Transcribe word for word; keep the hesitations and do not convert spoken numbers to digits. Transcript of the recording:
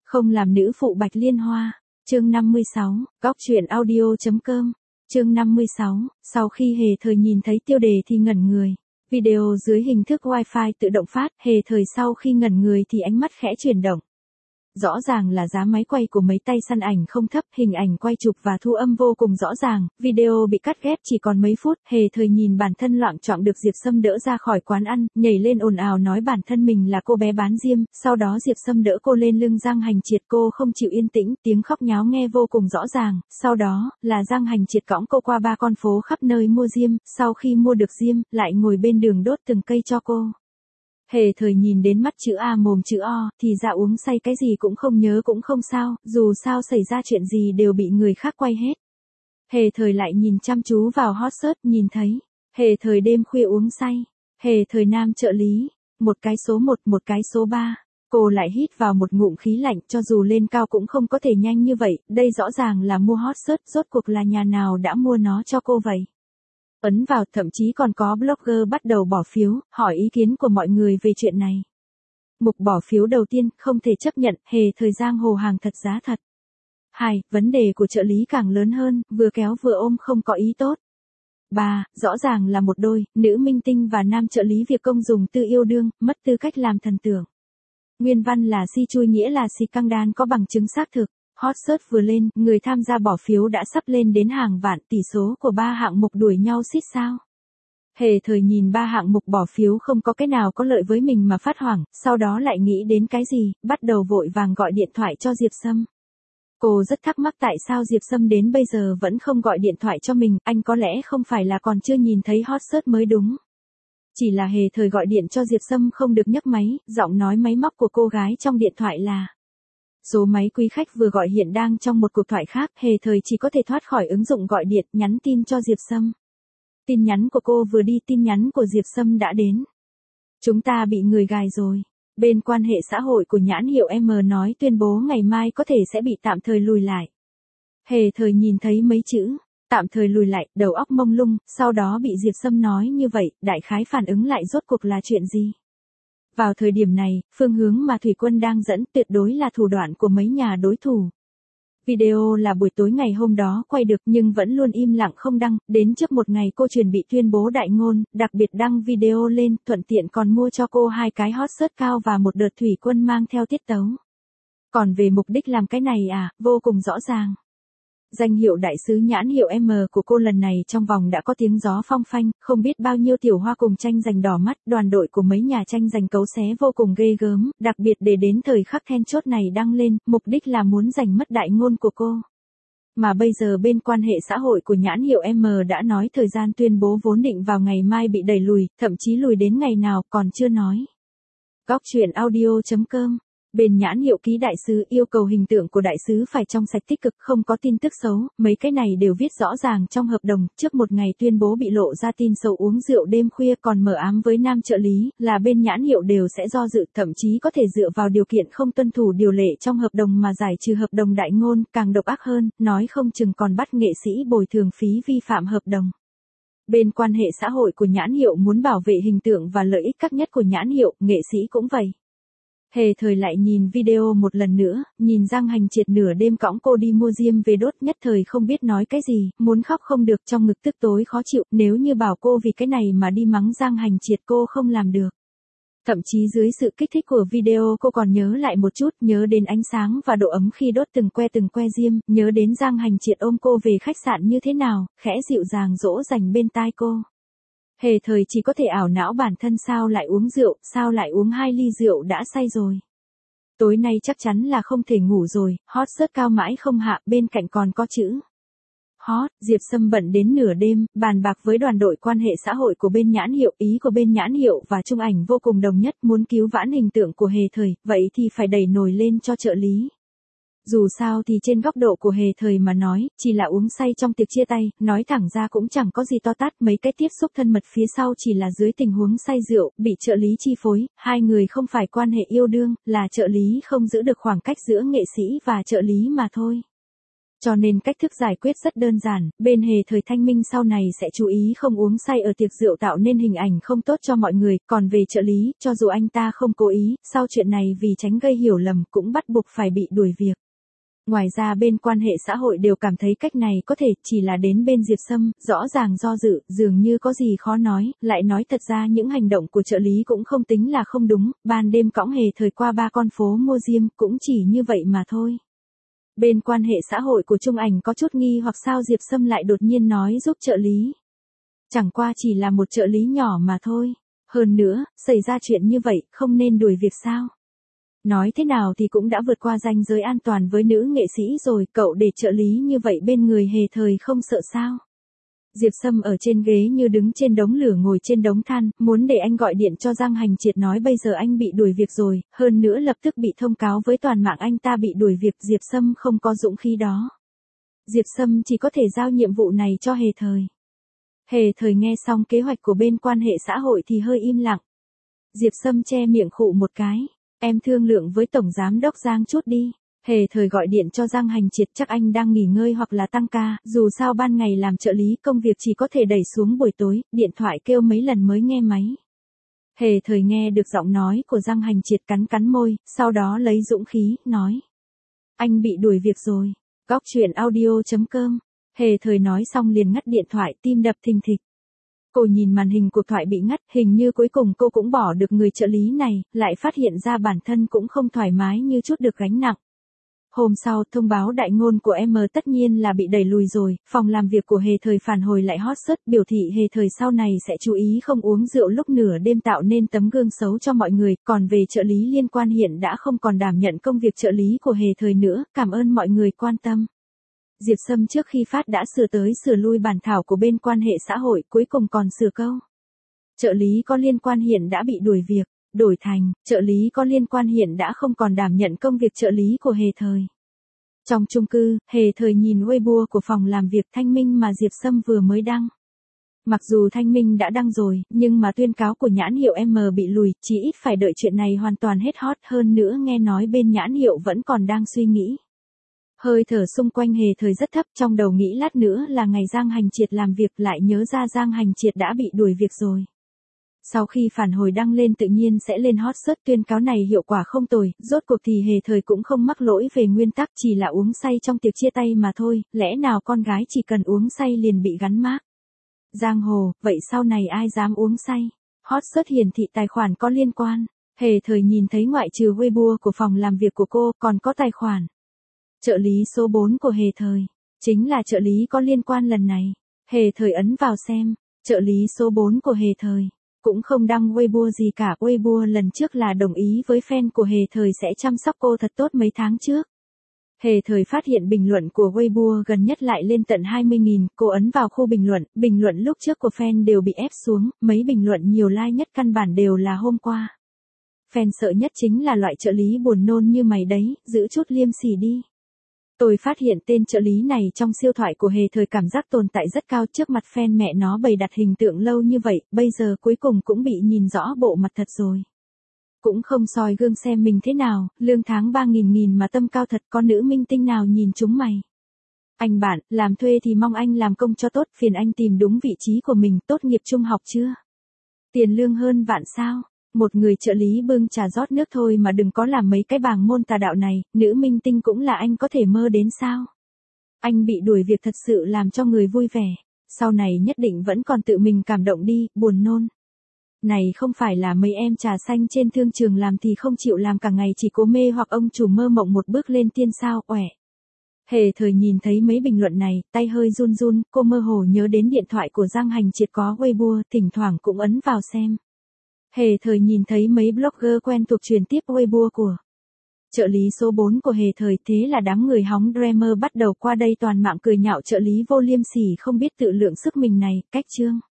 Không làm nữ phụ Bạch Liên Hoa. Chương năm mươi sáu, góc truyện audio.com. Chương năm mươi sáu, sau khi Hề Thời nhìn thấy tiêu đề thì ngẩn người. Video dưới hình thức wifi tự động phát, Hề Thời sau khi ngẩn người thì ánh mắt khẽ chuyển động. Rõ ràng là giá máy quay của mấy tay săn ảnh không thấp, hình ảnh quay chụp và thu âm vô cùng rõ ràng, video bị cắt ghép chỉ còn mấy phút, Hề Thời nhìn bản thân loạng choạng được Diệp Sâm đỡ ra khỏi quán ăn, nhảy lên ồn ào nói bản thân mình là cô bé bán diêm, sau đó Diệp Sâm đỡ cô lên lưng Giang Hành Triệt, cô không chịu yên tĩnh, tiếng khóc nháo nghe vô cùng rõ ràng, sau đó, là Giang Hành Triệt cõng cô qua ba con phố khắp nơi mua diêm, sau khi mua được diêm, lại ngồi bên đường đốt từng cây cho cô. Hề Thời nhìn đến mắt chữ A mồm chữ O, thì ra uống say cái gì cũng không nhớ cũng không sao, dù sao xảy ra chuyện gì đều bị người khác quay hết. Hề Thời lại nhìn chăm chú vào hot search, nhìn thấy, Hề Thời đêm khuya uống say, Hề Thời nam trợ lý, một cái số một, một cái số ba. Cô lại hít vào một ngụm khí lạnh, cho dù lên cao cũng không có thể nhanh như vậy, đây rõ ràng là mua hot search, rốt cuộc là nhà nào đã mua nó cho cô vậy. Ấn vào, thậm chí còn có blogger bắt đầu bỏ phiếu, hỏi ý kiến của mọi người về chuyện này. Mục bỏ phiếu đầu tiên, không thể chấp nhận, Hề Thời giang hồ hàng thật giá thật. Hai, vấn đề của trợ lý càng lớn hơn, vừa kéo vừa ôm không có ý tốt. Ba, rõ ràng là một đôi, nữ minh tinh và nam trợ lý việc công dùng tư yêu đương, mất tư cách làm thần tượng. Nguyên văn là si chui nghĩa là si căng đan có bằng chứng xác thực. Hot search vừa lên, người tham gia bỏ phiếu đã sắp lên đến hàng vạn, tỷ số của ba hạng mục đuổi nhau xít sao. Hề Thời nhìn ba hạng mục bỏ phiếu không có cái nào có lợi với mình mà phát hoảng, sau đó lại nghĩ đến cái gì, bắt đầu vội vàng gọi điện thoại cho Diệp Sâm. Cô rất thắc mắc tại sao Diệp Sâm đến bây giờ vẫn không gọi điện thoại cho mình, anh có lẽ không phải là còn chưa nhìn thấy hot search mới đúng. Chỉ là Hề Thời gọi điện cho Diệp Sâm không được nhấc máy, giọng nói máy móc của cô gái trong điện thoại là: số máy quý khách vừa gọi hiện đang trong một cuộc thoại khác, Hề Thời chỉ có thể thoát khỏi ứng dụng gọi điện, nhắn tin cho Diệp Sâm. Tin nhắn của cô vừa đi, tin nhắn của Diệp Sâm đã đến. Chúng ta bị người gài rồi. Bên quan hệ xã hội của nhãn hiệu M nói tuyên bố ngày mai có thể sẽ bị tạm thời lùi lại. Hề Thời nhìn thấy mấy chữ tạm thời lùi lại, đầu óc mông lung, sau đó bị Diệp Sâm nói như vậy, đại khái phản ứng lại rốt cuộc là chuyện gì. Vào thời điểm này, phương hướng mà Thủy Quân đang dẫn tuyệt đối là thủ đoạn của mấy nhà đối thủ. Video là buổi tối ngày hôm đó quay được nhưng vẫn luôn im lặng không đăng, đến trước một ngày cô chuẩn bị tuyên bố đại ngôn, đặc biệt đăng video lên, thuận tiện còn mua cho cô hai cái hot search cao và một đợt Thủy Quân mang theo tiết tấu. Còn về mục đích làm cái này à, vô cùng rõ ràng. Danh hiệu đại sứ nhãn hiệu M của cô lần này trong vòng đã có tiếng gió phong phanh, không biết bao nhiêu tiểu hoa cùng tranh giành đỏ mắt, đoàn đội của mấy nhà tranh giành cấu xé vô cùng ghê gớm, đặc biệt để đến thời khắc then chốt này đăng lên, mục đích là muốn giành mất đại ngôn của cô. Mà bây giờ bên quan hệ xã hội của nhãn hiệu M đã nói thời gian tuyên bố vốn định vào ngày mai bị đẩy lùi, thậm chí lùi đến ngày nào còn chưa nói. Góc truyện audio.com. Bên nhãn hiệu ký đại sứ yêu cầu hình tượng của đại sứ phải trong sạch tích cực, không có tin tức xấu, mấy cái này đều viết rõ ràng trong hợp đồng, trước một ngày tuyên bố bị lộ ra tin xấu uống rượu đêm khuya còn mờ ám với nam trợ lý, là bên nhãn hiệu đều sẽ do dự, thậm chí có thể dựa vào điều kiện không tuân thủ điều lệ trong hợp đồng mà giải trừ hợp đồng đại ngôn, càng độc ác hơn, nói không chừng còn bắt nghệ sĩ bồi thường phí vi phạm hợp đồng. Bên quan hệ xã hội của nhãn hiệu muốn bảo vệ hình tượng và lợi ích các nhất của nhãn hiệu, nghệ sĩ cũng vậy. Hề Thời lại nhìn video một lần nữa, nhìn Giang Hành Triệt nửa đêm cõng cô đi mua diêm về đốt, nhất thời không biết nói cái gì, muốn khóc không được, trong ngực tức tối khó chịu, nếu như bảo cô vì cái này mà đi mắng Giang Hành Triệt cô không làm được. Thậm chí dưới sự kích thích của video cô còn nhớ lại một chút, nhớ đến ánh sáng và độ ấm khi đốt từng que từng que diêm, nhớ đến Giang Hành Triệt ôm cô về khách sạn như thế nào, khẽ dịu dàng dỗ dành bên tai cô. Hề Thời chỉ có thể ảo não bản thân sao lại uống rượu, sao lại uống hai ly rượu đã say rồi. Tối nay chắc chắn là không thể ngủ rồi, hot search cao mãi không hạ, bên cạnh còn có chữ hot. Diệp Sâm bận đến nửa đêm, bàn bạc với đoàn đội quan hệ xã hội của bên nhãn hiệu, ý của bên nhãn hiệu và Trung Ảnh vô cùng đồng nhất, muốn cứu vãn hình tượng của Hề Thời, vậy thì phải đẩy nồi lên cho trợ lý. Dù sao thì trên góc độ của Hề Thời mà nói, chỉ là uống say trong tiệc chia tay, nói thẳng ra cũng chẳng có gì to tát, mấy cái tiếp xúc thân mật phía sau chỉ là dưới tình huống say rượu, bị trợ lý chi phối, hai người không phải quan hệ yêu đương, là trợ lý không giữ được khoảng cách giữa nghệ sĩ và trợ lý mà thôi. Cho nên cách thức giải quyết rất đơn giản, bên Hề Thời Thanh Minh sau này sẽ chú ý không uống say ở tiệc rượu tạo nên hình ảnh không tốt cho mọi người, còn về trợ lý, cho dù anh ta không cố ý, sau chuyện này vì tránh gây hiểu lầm cũng bắt buộc phải bị đuổi việc. Ngoài ra bên quan hệ xã hội đều cảm thấy cách này có thể, chỉ là đến bên Diệp Sâm, rõ ràng do dự, dường như có gì khó nói, lại nói thật ra những hành động của trợ lý cũng không tính là không đúng, ban đêm cõng Hề Thời qua ba con phố mua diêm, cũng chỉ như vậy mà thôi. Bên quan hệ xã hội của Trung Ảnh có chút nghi hoặc sao Diệp Sâm lại đột nhiên nói giúp trợ lý. Chẳng qua chỉ là một trợ lý nhỏ mà thôi. Hơn nữa, xảy ra chuyện như vậy, không nên đuổi việc sao? Nói thế nào thì cũng đã vượt qua ranh giới an toàn với nữ nghệ sĩ rồi, cậu để trợ lý như vậy bên người Hề Thời không sợ sao? Diệp Sâm ở trên ghế như đứng trên đống lửa ngồi trên đống than, muốn để anh gọi điện cho Giang Hành Triệt nói bây giờ anh bị đuổi việc rồi, hơn nữa lập tức bị thông cáo với toàn mạng anh ta bị đuổi việc. Diệp Sâm không có dũng khí đó. Diệp Sâm chỉ có thể giao nhiệm vụ này cho Hề Thời. Hề Thời nghe xong kế hoạch của bên quan hệ xã hội thì hơi im lặng. Diệp Sâm che miệng khụ một cái. Em thương lượng với Tổng Giám đốc Giang chút đi. Hề Thời gọi điện cho Giang Hành Triệt, chắc anh đang nghỉ ngơi hoặc là tăng ca, dù sao ban ngày làm trợ lý công việc chỉ có thể đẩy xuống buổi tối, điện thoại kêu mấy lần mới nghe máy. Hề Thời nghe được giọng nói của Giang Hành Triệt cắn cắn môi, sau đó lấy dũng khí, nói. Anh bị đuổi việc rồi. Góc truyện audio chấm com. Hề Thời nói xong liền ngắt điện thoại, tim đập thình thịch. Cô nhìn màn hình cuộc thoại bị ngắt, hình như cuối cùng cô cũng bỏ được người trợ lý này, lại phát hiện ra bản thân cũng không thoải mái như chút được gánh nặng. Hôm sau, thông báo đại ngôn của em tất nhiên là bị đẩy lùi rồi, phòng làm việc của Hề Thời phản hồi lại hot search, biểu thị Hề Thời sau này sẽ chú ý không uống rượu lúc nửa đêm tạo nên tấm gương xấu cho mọi người, còn về trợ lý liên quan hiện đã không còn đảm nhận công việc trợ lý của Hề Thời nữa, cảm ơn mọi người quan tâm. Diệp Sâm trước khi phát đã sửa tới sửa lui bản thảo của bên quan hệ xã hội, cuối cùng còn sửa câu. Trợ lý có liên quan hiện đã bị đuổi việc. Đổi thành, trợ lý có liên quan hiện đã không còn đảm nhận công việc trợ lý của Hề Thời. Trong chung cư, Hề Thời nhìn Weibo của phòng làm việc Thanh Minh mà Diệp Sâm vừa mới đăng. Mặc dù Thanh Minh đã đăng rồi, nhưng mà tuyên cáo của nhãn hiệu M bị lùi, chỉ ít phải đợi chuyện này hoàn toàn hết hot, hơn nữa nghe nói bên nhãn hiệu vẫn còn đang suy nghĩ. Hơi thở xung quanh Hề Thời rất thấp, trong đầu nghĩ lát nữa là ngày Giang Hành Triệt làm việc, lại nhớ ra Giang Hành Triệt đã bị đuổi việc rồi. Sau khi phản hồi đăng lên tự nhiên sẽ lên hot search, tuyên cáo này hiệu quả không tồi, rốt cuộc thì Hề Thời cũng không mắc lỗi về nguyên tắc, chỉ là uống say trong tiệc chia tay mà thôi, lẽ nào con gái chỉ cần uống say liền bị gắn mác. Giang hồ, vậy sau này ai dám uống say? Hot search hiển thị tài khoản có liên quan. Hề Thời nhìn thấy ngoại trừ Weibo của phòng làm việc của cô, còn có tài khoản. Trợ lý số bốn của Hề Thời. Chính là trợ lý có liên quan lần này. Hề Thời ấn vào xem. Trợ lý số bốn của Hề Thời. Cũng không đăng Weibo gì cả, Weibo lần trước là đồng ý với fan của Hề Thời sẽ chăm sóc cô thật tốt mấy tháng trước. Hề Thời phát hiện bình luận của Weibo gần nhất lại lên tận hai mươi nghìn, cô ấn vào khu bình luận, bình luận lúc trước của fan đều bị ép xuống, mấy bình luận nhiều like nhất căn bản đều là hôm qua. Fan sợ nhất chính là loại trợ lý buồn nôn như mày đấy, giữ chút liêm sỉ đi. Tôi phát hiện tên trợ lý này trong siêu thoại của Hề Thời cảm giác tồn tại rất cao, trước mặt fan mẹ nó bày đặt hình tượng lâu như vậy, bây giờ cuối cùng cũng bị nhìn rõ bộ mặt thật rồi. Cũng không soi gương xem mình thế nào, lương tháng ba nghìn nghìn mà tâm cao thật, có nữ minh tinh nào nhìn chúng mày. Anh bạn, làm thuê thì mong anh làm công cho tốt, phiền anh tìm đúng vị trí của mình, tốt nghiệp trung học chưa? Tiền lương hơn vạn sao? Một người trợ lý bưng trà rót nước thôi mà đừng có làm mấy cái bảng môn tà đạo này, nữ minh tinh cũng là anh có thể mơ đến sao? Anh bị đuổi việc thật sự làm cho người vui vẻ, sau này nhất định vẫn còn tự mình cảm động đi, buồn nôn. Này không phải là mấy em trà xanh trên thương trường làm thì không chịu làm cả ngày chỉ cố mê hoặc ông chủ mơ mộng một bước lên tiên sao, uể. Hề Thời nhìn thấy mấy bình luận này, tay hơi run run, cô mơ hồ nhớ đến điện thoại của Giang Hành Triệt có Weibo, thỉnh thoảng cũng ấn vào xem. Hề Thời nhìn thấy mấy blogger quen thuộc truyền tiếp Weibo của trợ lý số bốn của Hề Thời, thế là đám người hóng drama bắt đầu qua đây toàn mạng cười nhạo trợ lý vô liêm sỉ không biết tự lượng sức mình này, cách chương.